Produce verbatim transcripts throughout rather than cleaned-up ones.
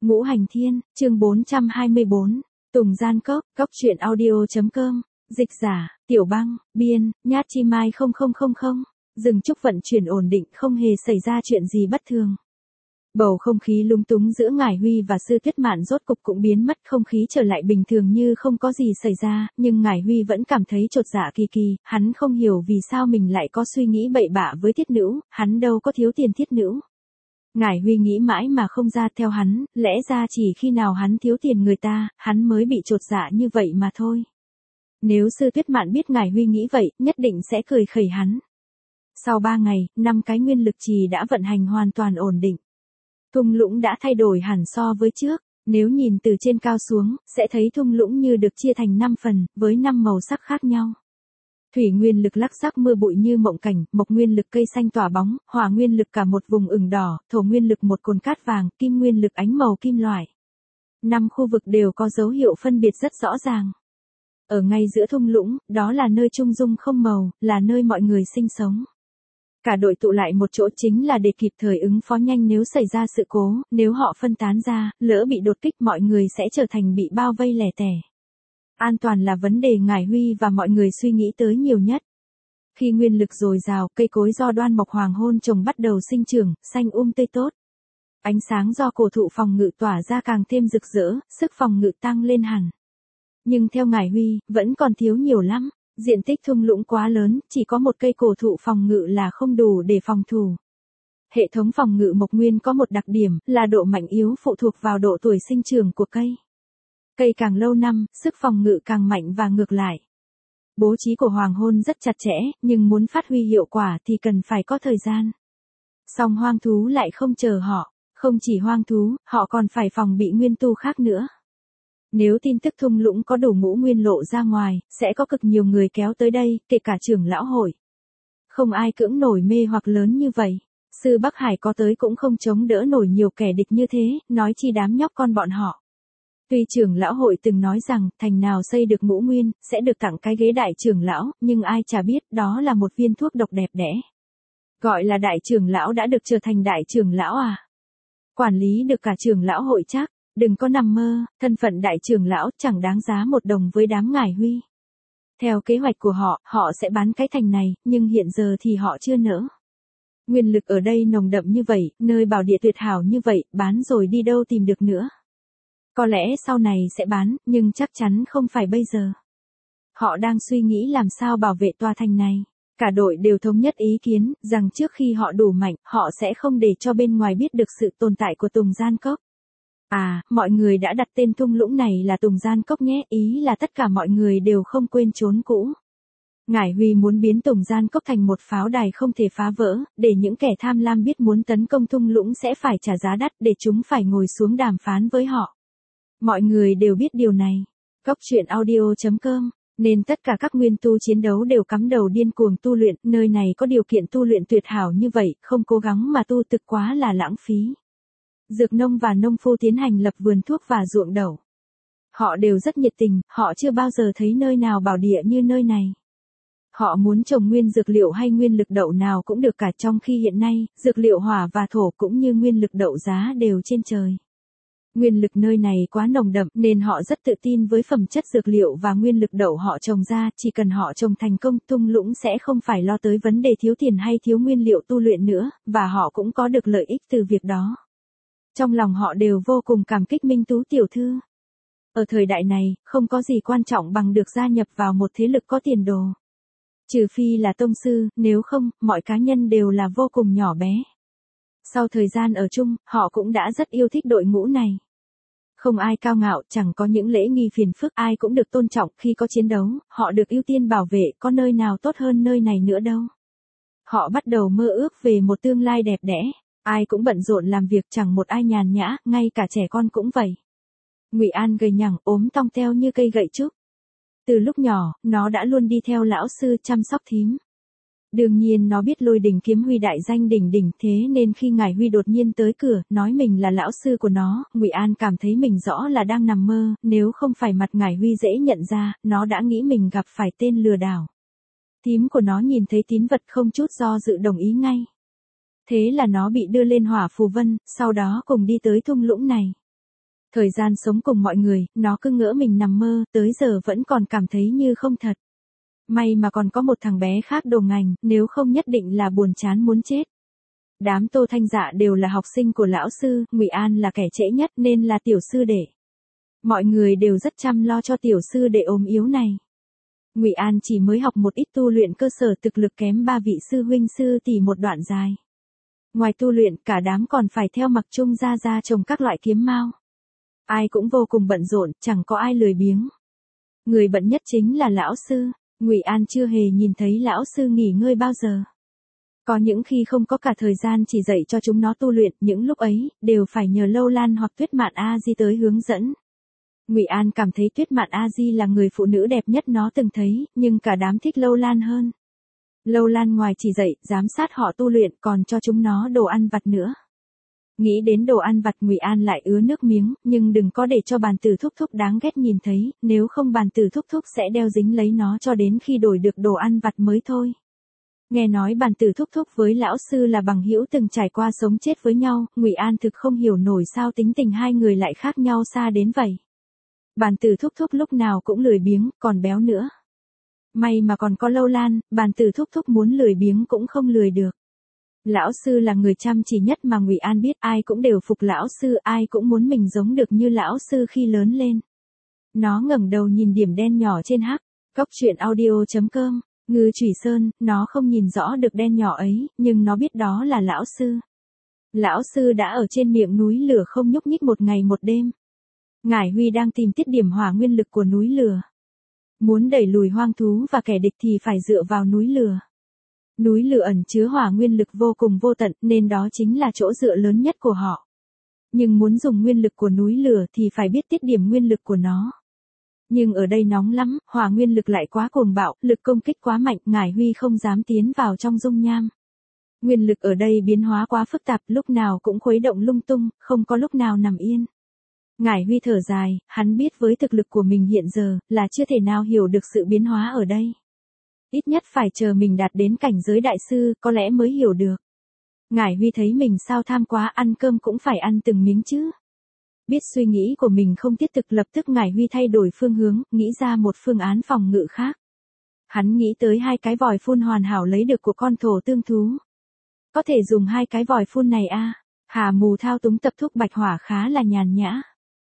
Ngũ Hành Thiên, chương bốn trăm hai mươi bốn, Tùng Gian Cốc, cốc truyện audio.com, dịch giả, Tiểu Băng, biên, Nhát Chi Mai không không không không, dừng chúc vận chuyển ổn định, không hề xảy ra chuyện gì bất thường. Bầu không khí lúng túng giữa Ngải Huy và Sư Tuyết Mạn rốt cục cũng biến mất, không khí trở lại bình thường như không có gì xảy ra, nhưng Ngải Huy vẫn cảm thấy chột dạ kỳ kỳ, hắn không hiểu vì sao mình lại có suy nghĩ bậy bạ với Thiết Nữ, hắn đâu có thiếu tiền Thiết Nữ. Ngải Huy nghĩ mãi mà không ra, theo hắn, lẽ ra chỉ khi nào hắn thiếu tiền người ta, hắn mới bị chột dạ như vậy mà thôi. Nếu Sư Tuyết Mạn biết Ngải Huy nghĩ vậy, nhất định sẽ cười khẩy hắn. Sau ba ngày, năm cái nguyên lực trì đã vận hành hoàn toàn ổn định. Thung lũng đã thay đổi hẳn so với trước, nếu nhìn từ trên cao xuống, sẽ thấy thung lũng như được chia thành năm phần, với năm màu sắc khác nhau. Thủy nguyên lực lắc sắc mưa bụi như mộng cảnh, mộc nguyên lực cây xanh tỏa bóng, hỏa nguyên lực cả một vùng ửng đỏ, thổ nguyên lực một cồn cát vàng, kim nguyên lực ánh màu kim loại. Năm khu vực đều có dấu hiệu phân biệt rất rõ ràng. Ở ngay giữa thung lũng, đó là nơi trung dung không màu, là nơi mọi người sinh sống. Cả đội tụ lại một chỗ chính là để kịp thời ứng phó nhanh nếu xảy ra sự cố, nếu họ phân tán ra, lỡ bị đột kích mọi người sẽ trở thành bị bao vây lẻ tẻ. An toàn là vấn đề Ngải Huy và mọi người suy nghĩ tới nhiều nhất. Khi nguyên lực dồi dào, cây cối do Đoan Mộc Hoàng hôn trồng bắt đầu sinh trưởng, xanh um tươi tốt. Ánh sáng do cổ thụ phòng ngự tỏa ra càng thêm rực rỡ, sức phòng ngự tăng lên hẳn. Nhưng theo Ngải Huy, vẫn còn thiếu nhiều lắm. Diện tích thung lũng quá lớn, chỉ có một cây cổ thụ phòng ngự là không đủ để phòng thủ. Hệ thống phòng ngự mộc nguyên có một đặc điểm là độ mạnh yếu phụ thuộc vào độ tuổi sinh trưởng của cây. Cây càng lâu năm, sức phòng ngự càng mạnh và ngược lại. Bố trí của hoàng hôn rất chặt chẽ, nhưng muốn phát huy hiệu quả thì cần phải có thời gian. Song hoang thú lại không chờ họ, không chỉ hoang thú, họ còn phải phòng bị nguyên tu khác nữa. Nếu tin tức thung lũng có đủ ngũ nguyên lộ ra ngoài, sẽ có cực nhiều người kéo tới đây, kể cả trưởng lão hội. Không ai cưỡng nổi mê hoặc lớn như vậy. Sư Bắc Hải có tới cũng không chống đỡ nổi nhiều kẻ địch như thế, nói chi đám nhóc con bọn họ. Tuy trưởng lão hội từng nói rằng, thành nào xây được ngũ nguyên, sẽ được tặng cái ghế đại trưởng lão, nhưng ai chả biết đó là một viên thuốc độc đẹp đẽ. Gọi là đại trưởng lão đã được trở thành đại trưởng lão à? Quản lý được cả trưởng lão hội chắc. Đừng có nằm mơ, thân phận đại trưởng lão chẳng đáng giá một đồng với đám Ngải Huy. Theo kế hoạch của họ, họ sẽ bán cái thành này, nhưng hiện giờ thì họ chưa nỡ. Nguyên lực ở đây nồng đậm như vậy, nơi bảo địa tuyệt hảo như vậy, bán rồi đi đâu tìm được nữa. Có lẽ sau này sẽ bán, nhưng chắc chắn không phải bây giờ. Họ đang suy nghĩ làm sao bảo vệ tòa thành này. Cả đội đều thống nhất ý kiến, rằng trước khi họ đủ mạnh, họ sẽ không để cho bên ngoài biết được sự tồn tại của Tùng Gian Cốc. À, mọi người đã đặt tên thung lũng này là Tùng Gian Cốc nhé, ý là tất cả mọi người đều không quên chốn cũ. Ngải Huy muốn biến Tùng Gian Cốc thành một pháo đài không thể phá vỡ, để những kẻ tham lam biết muốn tấn công thung lũng sẽ phải trả giá đắt, để chúng phải ngồi xuống đàm phán với họ. Mọi người đều biết điều này. Cốc truyện audio.com, nên tất cả các nguyên tu chiến đấu đều cắm đầu điên cuồng tu luyện, nơi này có điều kiện tu luyện tuyệt hảo như vậy, không cố gắng mà tu thực quá là lãng phí. Dược nông và nông phu tiến hành lập vườn thuốc và ruộng đậu. Họ đều rất nhiệt tình, họ chưa bao giờ thấy nơi nào bảo địa như nơi này. Họ muốn trồng nguyên dược liệu hay nguyên lực đậu nào cũng được cả, trong khi hiện nay, dược liệu hỏa và thổ cũng như nguyên lực đậu giá đều trên trời. Nguyên lực nơi này quá nồng đậm nên họ rất tự tin với phẩm chất dược liệu và nguyên lực đậu họ trồng ra, chỉ cần họ trồng thành công, thung lũng sẽ không phải lo tới vấn đề thiếu tiền hay thiếu nguyên liệu tu luyện nữa, và họ cũng có được lợi ích từ việc đó. Trong lòng họ đều vô cùng cảm kích Minh Tú tiểu thư. Ở thời đại này, không có gì quan trọng bằng được gia nhập vào một thế lực có tiền đồ. Trừ phi là tông sư, nếu không, mọi cá nhân đều là vô cùng nhỏ bé. Sau thời gian ở chung, họ cũng đã rất yêu thích đội ngũ này. Không ai cao ngạo, chẳng có những lễ nghi phiền phức, ai cũng được tôn trọng khi có chiến đấu, họ được ưu tiên bảo vệ, có nơi nào tốt hơn nơi này nữa đâu. Họ bắt đầu mơ ước về một tương lai đẹp đẽ. Ai cũng bận rộn làm việc, chẳng một ai nhàn nhã, ngay cả trẻ con cũng vậy. Ngụy An gầy nhẳng, ốm tong teo như cây gậy trúc. Từ lúc nhỏ, nó đã luôn đi theo lão sư chăm sóc thím. Đương nhiên nó biết Lôi Đỉnh Kiếm Huy đại danh đỉnh đỉnh, thế nên khi Ngải Huy đột nhiên tới cửa, nói mình là lão sư của nó, Ngụy An cảm thấy mình rõ là đang nằm mơ, nếu không phải mặt Ngải Huy dễ nhận ra, nó đã nghĩ mình gặp phải tên lừa đảo. Thím của nó nhìn thấy tín vật không chút do dự đồng ý ngay. Thế là nó bị đưa lên hỏa phù vân, sau đó cùng đi tới thung lũng này. Thời gian sống cùng mọi người, nó cứ ngỡ mình nằm mơ, tới giờ vẫn còn cảm thấy như không thật. May mà còn có một thằng bé khác đồ ngành, nếu không nhất định là buồn chán muốn chết. Đám Tô Thanh Dạ đều là học sinh của lão sư, Ngụy An là kẻ trễ nhất nên là tiểu sư đệ. Mọi người đều rất chăm lo cho tiểu sư đệ ốm yếu này. Ngụy An chỉ mới học một ít tu luyện cơ sở, thực lực kém ba vị sư huynh sư tỷ một đoạn dài. Ngoài tu luyện, cả đám còn phải theo Mặc Trung ra ra trồng các loại kiếm mao. Ai cũng vô cùng bận rộn, chẳng có ai lười biếng. Người bận nhất chính là lão sư. Ngụy An chưa hề nhìn thấy lão sư nghỉ ngơi bao giờ. Có những khi không có cả thời gian chỉ dạy cho chúng nó tu luyện, những lúc ấy đều phải nhờ Lâu Lan hoặc Tuyết Mạn A Di tới hướng dẫn. Ngụy An cảm thấy Tuyết Mạn A Di là người phụ nữ đẹp nhất nó từng thấy, nhưng cả đám thích Lâu Lan hơn. Lâu Lan ngoài chỉ dạy, giám sát họ tu luyện còn cho chúng nó đồ ăn vặt nữa. Nghĩ đến đồ ăn vặt, Ngụy An lại ứa nước miếng, nhưng đừng có để cho bàn tử thúc thúc đáng ghét nhìn thấy, nếu không bàn tử thúc thúc sẽ đeo dính lấy nó cho đến khi đổi được đồ ăn vặt mới thôi. Nghe nói bàn tử thúc thúc với lão sư là bằng hữu từng trải qua sống chết với nhau, Ngụy An thực không hiểu nổi sao tính tình hai người lại khác nhau xa đến vậy. Bàn tử thúc thúc lúc nào cũng lười biếng, còn béo nữa. May mà còn có Lâu Lan, bàn tử thúc thúc muốn lười biếng cũng không lười được. Lão sư là người chăm chỉ nhất mà Ngụy An biết, ai cũng đều phục lão sư, ai cũng muốn mình giống được như lão sư khi lớn lên. Nó ngẩng đầu nhìn điểm đen nhỏ trên hắc, cốc truyện audio chấm com, Ngư Chủy Sơn, nó không nhìn rõ được đen nhỏ ấy, nhưng nó biết đó là lão sư. Lão sư đã ở trên miệng núi lửa không nhúc nhích một ngày một đêm. Ngải Huy đang tìm tiết điểm hỏa nguyên lực của núi lửa. Muốn đẩy lùi hoang thú và kẻ địch thì phải dựa vào núi lửa. Núi lửa ẩn chứa hỏa nguyên lực vô cùng vô tận nên đó chính là chỗ dựa lớn nhất của họ. Nhưng muốn dùng nguyên lực của núi lửa thì phải biết tiết điểm nguyên lực của nó. Nhưng ở đây nóng lắm, hỏa nguyên lực lại quá cuồng bạo, lực công kích quá mạnh, Ngải Huy không dám tiến vào trong dung nham. Nguyên lực ở đây biến hóa quá phức tạp, lúc nào cũng khuấy động lung tung, không có lúc nào nằm yên. Ngải Huy thở dài, hắn biết với thực lực của mình hiện giờ, là chưa thể nào hiểu được sự biến hóa ở đây. Ít nhất phải chờ mình đạt đến cảnh giới đại sư, có lẽ mới hiểu được. Ngải Huy thấy mình sao tham quá, ăn cơm cũng phải ăn từng miếng chứ. Biết suy nghĩ của mình không thiết thực, lập tức Ngải Huy thay đổi phương hướng, nghĩ ra một phương án phòng ngự khác. Hắn nghĩ tới hai cái vòi phun hoàn hảo lấy được của con thổ tương thú. Có thể dùng hai cái vòi phun này a. À? Hà Mù thao túng tập thúc bạch hỏa khá là nhàn nhã.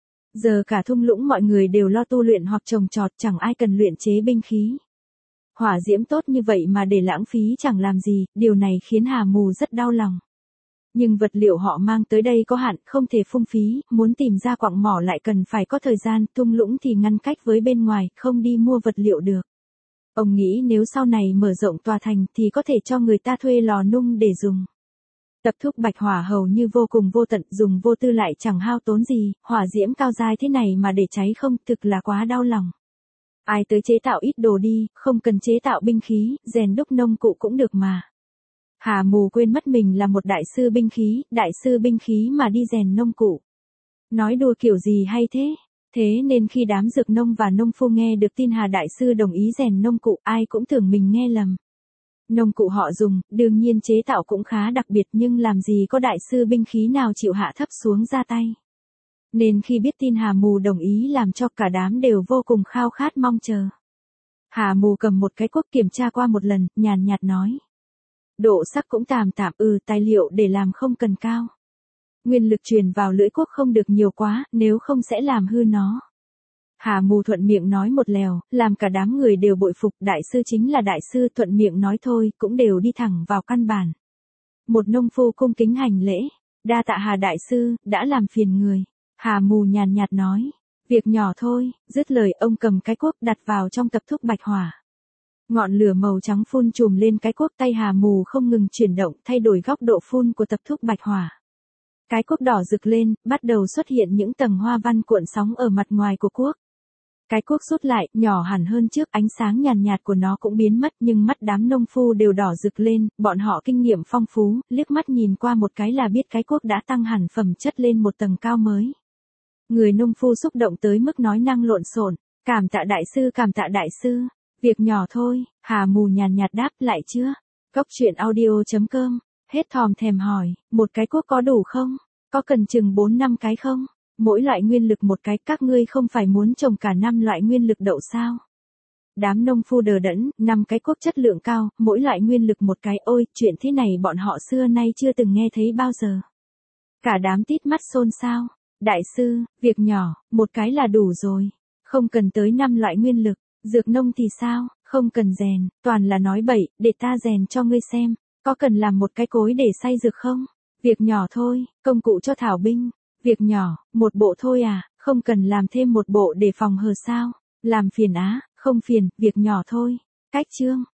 Giờ cả thung lũng mọi người đều lo tu luyện hoặc trồng trọt, chẳng ai cần luyện chế binh khí. Hỏa diễm tốt như vậy mà để lãng phí chẳng làm gì, điều này khiến Hà Mù rất đau lòng. Nhưng vật liệu họ mang tới đây có hạn, không thể phung phí, muốn tìm ra quặng mỏ lại cần phải có thời gian, thung lũng thì ngăn cách với bên ngoài, không đi mua vật liệu được. Ông nghĩ nếu sau này mở rộng tòa thành thì có thể cho người ta thuê lò nung để dùng. Tập thúc bạch hỏa hầu như vô cùng vô tận, dùng vô tư lại chẳng hao tốn gì, hỏa diễm cao dai thế này mà để cháy không, thực là quá đau lòng. Ai tới chế tạo ít đồ đi, không cần chế tạo binh khí, rèn đúc nông cụ cũng được mà. Hà Mù quên mất mình là một đại sư binh khí, đại sư binh khí mà đi rèn nông cụ. Nói đùa kiểu gì hay thế? Thế nên khi đám dược nông và nông phu nghe được tin Hà đại sư đồng ý rèn nông cụ, ai cũng tưởng mình nghe lầm. Nông cụ họ dùng, đương nhiên chế tạo cũng khá đặc biệt, nhưng làm gì có đại sư binh khí nào chịu hạ thấp xuống ra tay. Nên khi biết tin Hà Mù đồng ý làm cho cả đám đều vô cùng khao khát mong chờ. Hà Mù cầm một cái cuốc kiểm tra qua một lần, nhàn nhạt nói. Độ sắc cũng tạm tạm, ừ, tài liệu để làm không cần cao. Nguyên lực truyền vào lưỡi cuốc không được nhiều quá, nếu không sẽ làm hư nó. Hà Mù thuận miệng nói một lèo, làm cả đám người đều bội phục, đại sư chính là đại sư, thuận miệng nói thôi, cũng đều đi thẳng vào căn bản. Một nông phu cung kính hành lễ, đa tạ Hà đại sư, đã làm phiền người. Hà Mù nhàn nhạt nói, việc nhỏ thôi, dứt lời ông cầm cái cuốc đặt vào trong tập thúc bạch hỏa. Ngọn lửa màu trắng phun trùm lên cái cuốc, tay Hà Mù không ngừng chuyển động, thay đổi góc độ phun của tập thúc bạch hỏa. Cái cuốc đỏ rực lên, bắt đầu xuất hiện những tầng hoa văn cuộn sóng ở mặt ngoài của cuốc. Cái cuốc rút lại, nhỏ hẳn hơn trước, ánh sáng nhàn nhạt của nó cũng biến mất, nhưng mắt đám nông phu đều đỏ rực lên, bọn họ kinh nghiệm phong phú, liếc mắt nhìn qua một cái là biết cái cuốc đã tăng hẳn phẩm chất lên một tầng cao mới. Người nông phu xúc động tới mức nói năng lộn xộn, cảm tạ đại sư, cảm tạ đại sư, việc nhỏ thôi. Hà Mù nhàn nhạt đáp, lại chưa? Cốc truyện audio chấm com, hết thòm thèm hỏi, một cái cuốc có đủ không? Có cần chừng bốn năm cái không? Mỗi loại nguyên lực một cái, các ngươi không phải muốn trồng cả năm loại nguyên lực đậu sao? Đám nông phu đờ đẫn, năm cái cuốc chất lượng cao, mỗi loại nguyên lực một cái, ôi, chuyện thế này bọn họ xưa nay chưa từng nghe thấy bao giờ. Cả đám tít mắt xôn xao. Đại sư, việc nhỏ, một cái là đủ rồi. Không cần tới năm loại nguyên lực. Dược nông thì sao, không cần rèn, toàn là nói bậy, để ta rèn cho ngươi xem. Có cần làm một cái cối để xay dược không? Việc nhỏ thôi, công cụ cho thảo binh. Việc nhỏ, một bộ thôi à, không cần làm thêm một bộ để phòng hờ sao? Làm phiền á, không phiền, việc nhỏ thôi. Cách chương.